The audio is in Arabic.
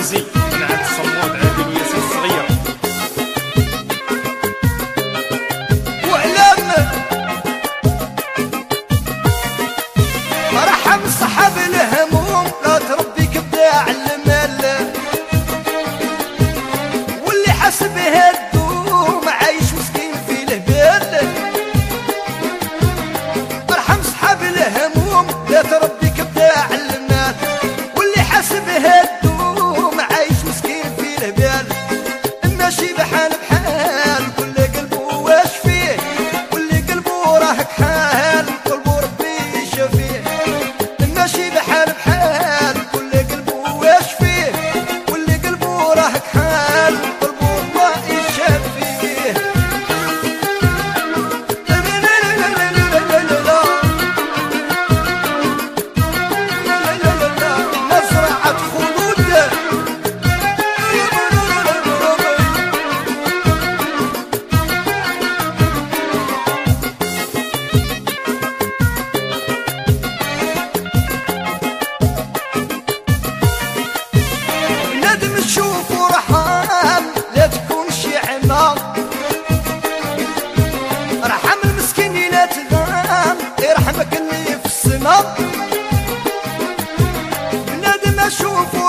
عزيزي من عند الصمود عادل وياسين الصغير. وعلم رحم صحاب الهموم لا تربيك بداع المال، واللي حسب هالدوم عايش مسكين في الهبال. ارحم صحاب الهموم لا تربيك بداع المال، واللي حسب هالدوم عايش مسكين في الهبال. ماشي بحال بحال كل قلبه واش فيه، واللي قلبه راه كحال قلبه ربي يشفيه. ماشي بحال بحال كل قلبه واش فيه، واللي قلبه راه كحال قلبه الله يشفيه. مزرعة خلود ندم تشوف ورحام لا تكون شيعنا، رحم المسكين لا تغام يرحمك اللي في السما. ندم اشوف